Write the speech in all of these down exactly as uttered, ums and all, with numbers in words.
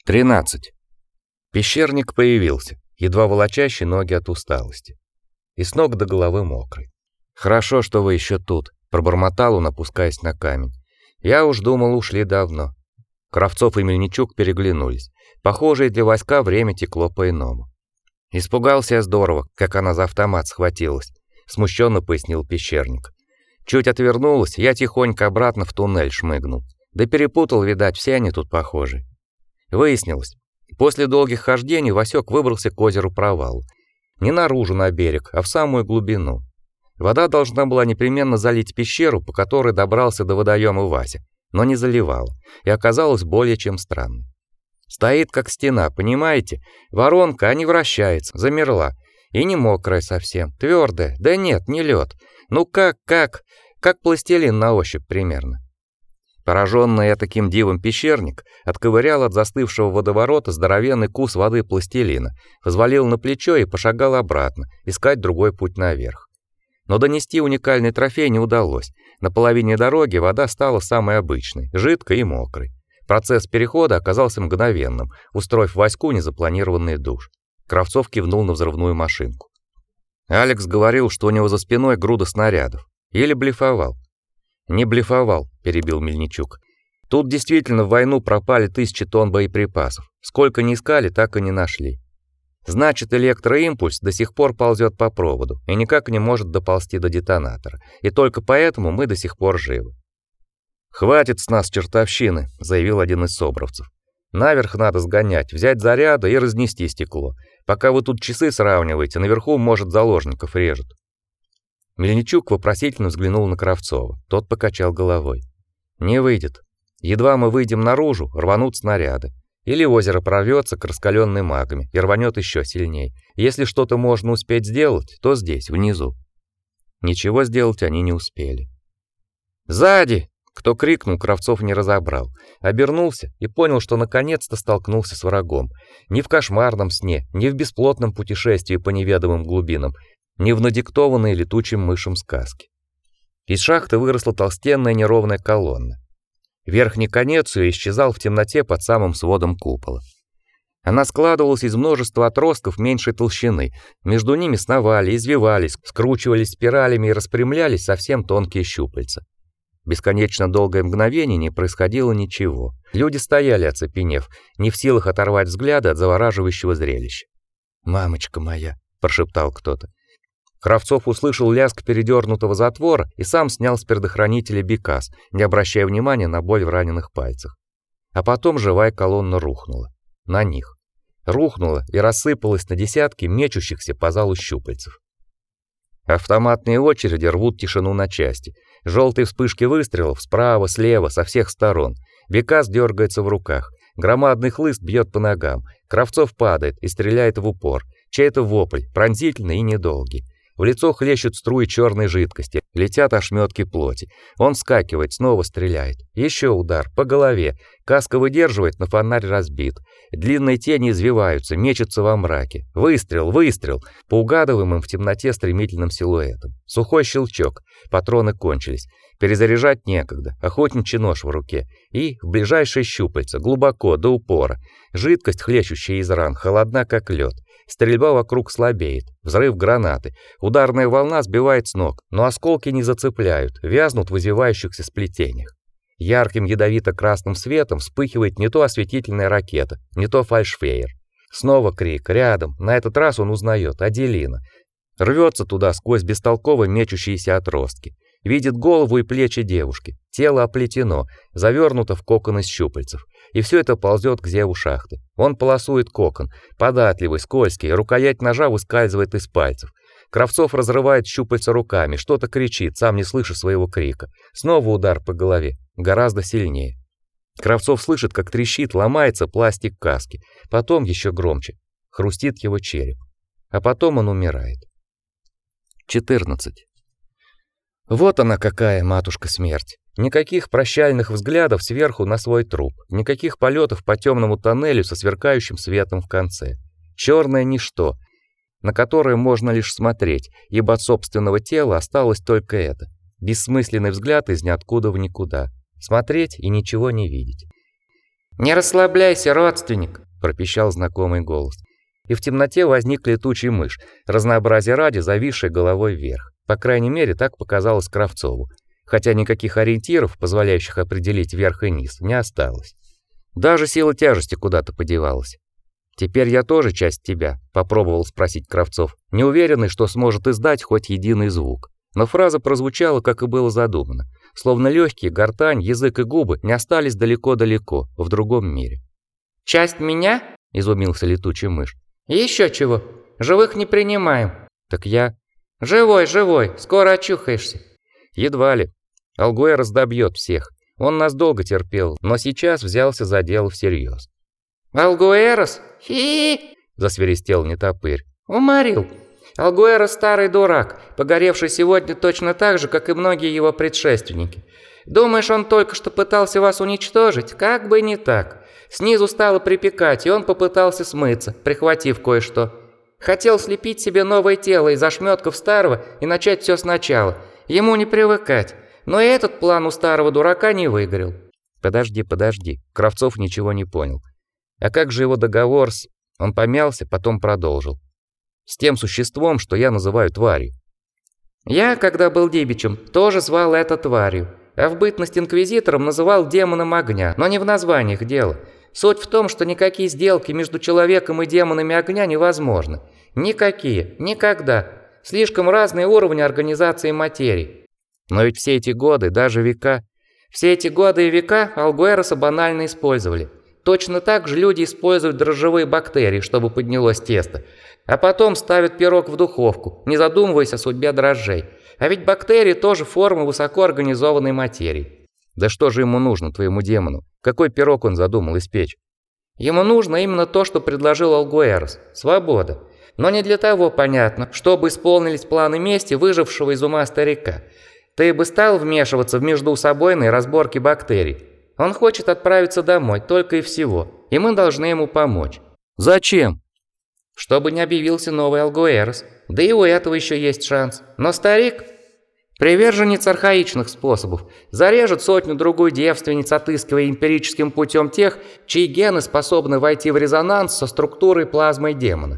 тринадцать. Пещерник появился, едва волочащий ноги от усталости. И с ног до головы мокрый. «Хорошо, что вы еще тут», — пробормотал он, опускаясь на камень. «Я уж думал, ушли давно». Кравцов и Мельничук переглянулись. Похоже, и для войска время текло по-иному. «Испугался я здорово, как она за автомат схватилась», — смущенно пояснил пещерник. «Чуть отвернулась, я тихонько обратно в туннель шмыгнул. Да перепутал, видать, все они тут похожи». Выяснилось, после долгих хождений Васек выбрался к озеру Провал. Не наружу на берег, а в самую глубину. Вода должна была непременно залить пещеру, по которой добрался до водоема Вася, но не заливала, и оказалось более чем странной. Стоит как стена, понимаете? Воронка, а не вращается, замерла. И не мокрая совсем, твердая. Да нет, не лед. Ну как, как, как пластилин на ощупь примерно. Пораженный я таким дивом пещерник отковырял от застывшего водоворота здоровенный кус воды пластилина, взвалил на плечо и пошагал обратно, искать другой путь наверх. Но донести уникальный трофей не удалось. На половине дороги вода стала самой обычной, жидкой и мокрой. Процесс перехода оказался мгновенным, устроив Ваську незапланированный душ. Кравцов кивнул на взрывную машинку. Алекс говорил, что у него за спиной груда снарядов. Или блефовал. «Не блефовал», — перебил Мельничук. «Тут действительно в войну пропали тысячи тонн боеприпасов. Сколько ни искали, так и не нашли. Значит, электроимпульс до сих пор ползет по проводу и никак не может доползти до детонатора. И только поэтому мы до сих пор живы». «Хватит с нас чертовщины», — заявил один из собровцев. «Наверх надо сгонять, взять заряды и разнести стекло. Пока вы тут часы сравниваете, наверху, может, заложников режут». Мельничук вопросительно взглянул на Кравцова. Тот покачал головой. «Не выйдет. Едва мы выйдем наружу, рванут снаряды. Или озеро прорвется к раскаленной магме и рванет еще сильней. Если что-то можно успеть сделать, то здесь, внизу». Ничего сделать они не успели. «Сзади!» Кто крикнул, Кравцов не разобрал. Обернулся и понял, что наконец-то столкнулся с врагом. Не в кошмарном сне, не в бесплотном путешествии по неведомым глубинам, не в надиктованной летучим мышам сказке. Из шахты выросла толстенная неровная колонна. Верхний конец ее исчезал в темноте под самым сводом купола. Она складывалась из множества отростков меньшей толщины. Между ними сновали, извивались, скручивались спиралями и распрямлялись совсем тонкие щупальца. Бесконечно долгое мгновение не происходило ничего. Люди стояли, оцепенев, не в силах оторвать взгляда от завораживающего зрелища. «Мамочка моя!» – прошептал кто-то. Кравцов услышал лязг передернутого затвора и сам снял с предохранителя бикас, не обращая внимания на боль в раненых пальцах. А потом живая колонна рухнула. На них. Рухнула и рассыпалась на десятки мечущихся по залу щупальцев. Автоматные очереди рвут тишину на части. Желтые вспышки выстрелов справа, слева, со всех сторон. Бекас дергается в руках. Громадный хлыст бьет по ногам. Кравцов падает и стреляет в упор. Чей-то вопль, пронзительный и недолгий. В лицо хлещут струи черной жидкости, летят ошметки плоти. Он вскакивает, снова стреляет. Еще удар по голове. Каска выдерживает, но фонарь разбит. Длинные тени извиваются, мечутся во мраке. Выстрел, выстрел, по угадываемым в темноте стремительным силуэтам. Сухой щелчок. Патроны кончились. Перезаряжать некогда. Охотничий нож в руке. И в ближайшее щупальце, глубоко, до упора. Жидкость, хлещущая из ран, холодна, как лед. Стрельба вокруг слабеет. Взрыв гранаты. Ударная волна сбивает с ног, но осколки не зацепляют, вязнут в извивающихся сплетениях. Ярким ядовито-красным светом вспыхивает не то осветительная ракета, не то фальшфейер. Снова крик, рядом, на этот раз он узнает Аделина. Рвется туда сквозь бестолково мечущиеся отростки. Видит голову и плечи девушки. Тело оплетено, завернуто в кокон из щупальцев. И все это ползет к зеву шахты. Он полосует кокон, податливый, скользкий, рукоять ножа выскальзывает из пальцев. Кравцов разрывает щупальца руками, что-то кричит, сам не слыша своего крика. Снова удар по голове, гораздо сильнее. Кравцов слышит, как трещит, ломается пластик каски. Потом еще громче. Хрустит его череп. А потом он умирает. четырнадцать. Вот она какая, матушка смерть. Никаких прощальных взглядов сверху на свой труп, никаких полетов по темному тоннелю со сверкающим светом в конце. Черное ничто, на которое можно лишь смотреть, ибо от собственного тела осталось только это. Бессмысленный взгляд из ниоткуда в никуда. Смотреть и ничего не видеть. «Не расслабляйся, родственник», – пропищал знакомый голос. И в темноте возник летучий мышь, разнообразие ради зависшей головой вверх. По крайней мере, так показалось Кравцову, хотя никаких ориентиров, позволяющих определить верх и низ, не осталось. Даже сила тяжести куда-то подевалась. «Теперь я тоже часть тебя», – попробовал спросить Кравцов, неуверенный, что сможет издать хоть единый звук. Но фраза прозвучала, как и было задумано, словно легкие, гортань, язык и губы не остались далеко-далеко, в другом мире. «Часть меня?» – изумился летучий мышь. «Еще чего? Живых не принимаем». «Так я...» «Живой, живой, скоро очухаешься». «Едва ли. Algueros раздобьет всех. Он нас долго терпел, но сейчас взялся за дело всерьез». «Algueros? Хи-хи!» – засвиристел нетопырь. «Уморил. Algueros старый дурак, погоревший сегодня точно так же, как и многие его предшественники. Думаешь, он только что пытался вас уничтожить? Как бы не так. Снизу стало припекать, и он попытался смыться, прихватив кое-что. Хотел слепить себе новое тело из ошметков старого и начать все сначала. Ему не привыкать. Но и этот план у старого дурака не выгорел». «Подожди, подожди». Кравцов ничего не понял. «А как же его договор с...» Он помялся, потом продолжил. «С тем существом, что я называю тварью». «Я, когда был дибичем, тоже звал это тварью, а в бытность инквизитором называл демоном огня, но не в названиях дело. Суть в том, что никакие сделки между человеком и демонами огня невозможны. Никакие, никогда. Слишком разные уровни организации материи». «Но ведь все эти годы, даже века...» «Все эти годы и века Algueros банально использовали. Точно так же люди используют дрожжевые бактерии, чтобы поднялось тесто, а потом ставят пирог в духовку, не задумываясь о судьбе дрожжей. А ведь бактерии тоже формы высокоорганизованной материи». «Да что же ему нужно, твоему демону? Какой пирог он задумал испечь?» «Ему нужно именно то, что предложил Algueros – свобода. Но не для того, понятно, чтобы исполнились планы мести выжившего из ума старика. Ты бы стал вмешиваться в междуусобойные разборки бактерий. Он хочет отправиться домой, только и всего, и мы должны ему помочь». «Зачем?» «Чтобы не объявился новый Algueros. Да и у этого еще есть шанс. Но старик, приверженец архаичных способов, зарежет сотню-другую девственниц, отыскивая эмпирическим путем тех, чьи гены способны войти в резонанс со структурой плазмы демона.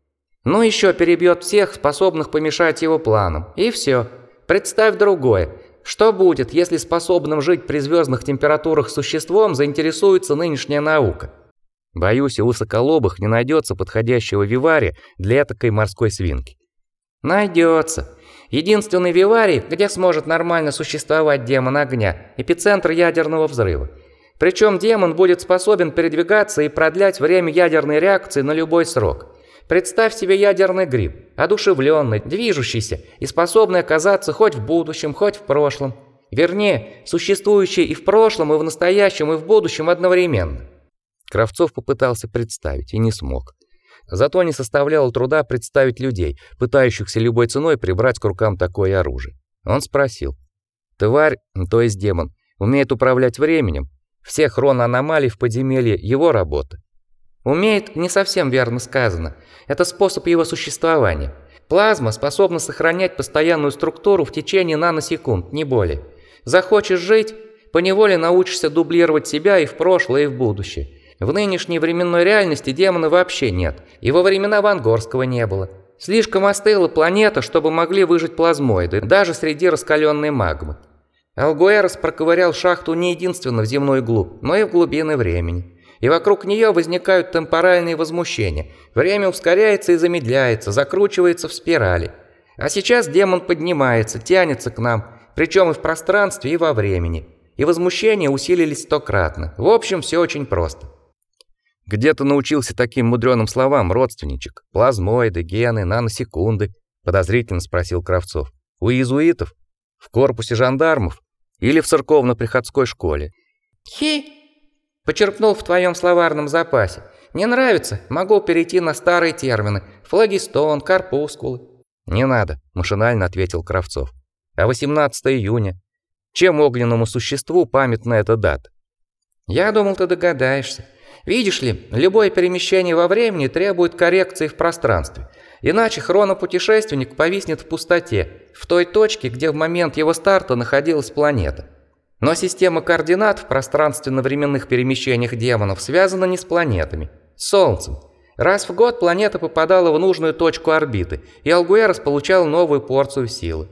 Ну еще перебьет всех, способных помешать его планам. И все. Представь другое. Что будет, если способным жить при звездных температурах существом заинтересуется нынешняя наука?» «Боюсь, у высоколобых не найдется подходящего вивария для этакой морской свинки». «Найдется. Единственный виварий, где сможет нормально существовать демон огня, эпицентр ядерного взрыва. Причем демон будет способен передвигаться и продлять время ядерной реакции на любой срок. Представь себе ядерный гриб, одушевленный, движущийся и способный оказаться хоть в будущем, хоть в прошлом. Вернее, существующий и в прошлом, и в настоящем, и в будущем одновременно». Кравцов попытался представить и не смог. Зато не составляло труда представить людей, пытающихся любой ценой прибрать к рукам такое оружие. Он спросил: «Тварь, то есть демон, умеет управлять временем? Все хроноаномалии в подземелье – его работа». «Умеет» не совсем верно сказано. Это способ его существования. Плазма способна сохранять постоянную структуру в течение наносекунд, не более. Захочешь жить – поневоле научишься дублировать себя и в прошлое, и в будущее. В нынешней временной реальности демона вообще нет, и во времена Вангорского не было. Слишком остыла планета, чтобы могли выжить плазмоиды, даже среди раскаленной магмы. Algueros проковырял шахту не единственно в земную глубь, но и в глубины времени. И вокруг нее возникают темпоральные возмущения. Время ускоряется и замедляется, закручивается в спирали. А сейчас демон поднимается, тянется к нам, причем и в пространстве, и во времени. И возмущения усилились стократно. В общем, все очень просто. «Где ты научился таким мудреным словам, родственничек? Плазмоиды, гены, наносекунды?» – подозрительно спросил Кравцов. «У иезуитов? В корпусе жандармов? Или в церковно-приходской школе?» «Хи!» Почерпнул в твоем словарном запасе. Не нравится? Могу перейти на старые термины. Флагистон, корпускулы. «Не надо», – машинально ответил Кравцов. «А восемнадцатого июня? Чем огненному существу памятна эта дата?» «Я думал, ты догадаешься. Видишь ли, любое перемещение во времени требует коррекции в пространстве. Иначе хронопутешественник повиснет в пустоте, в той точке, где в момент его старта находилась планета. Но система координат в пространственно-временных перемещениях демонов связана не с планетами, с Солнцем. Раз в год планета попадала в нужную точку орбиты, и Algueros получал новую порцию силы.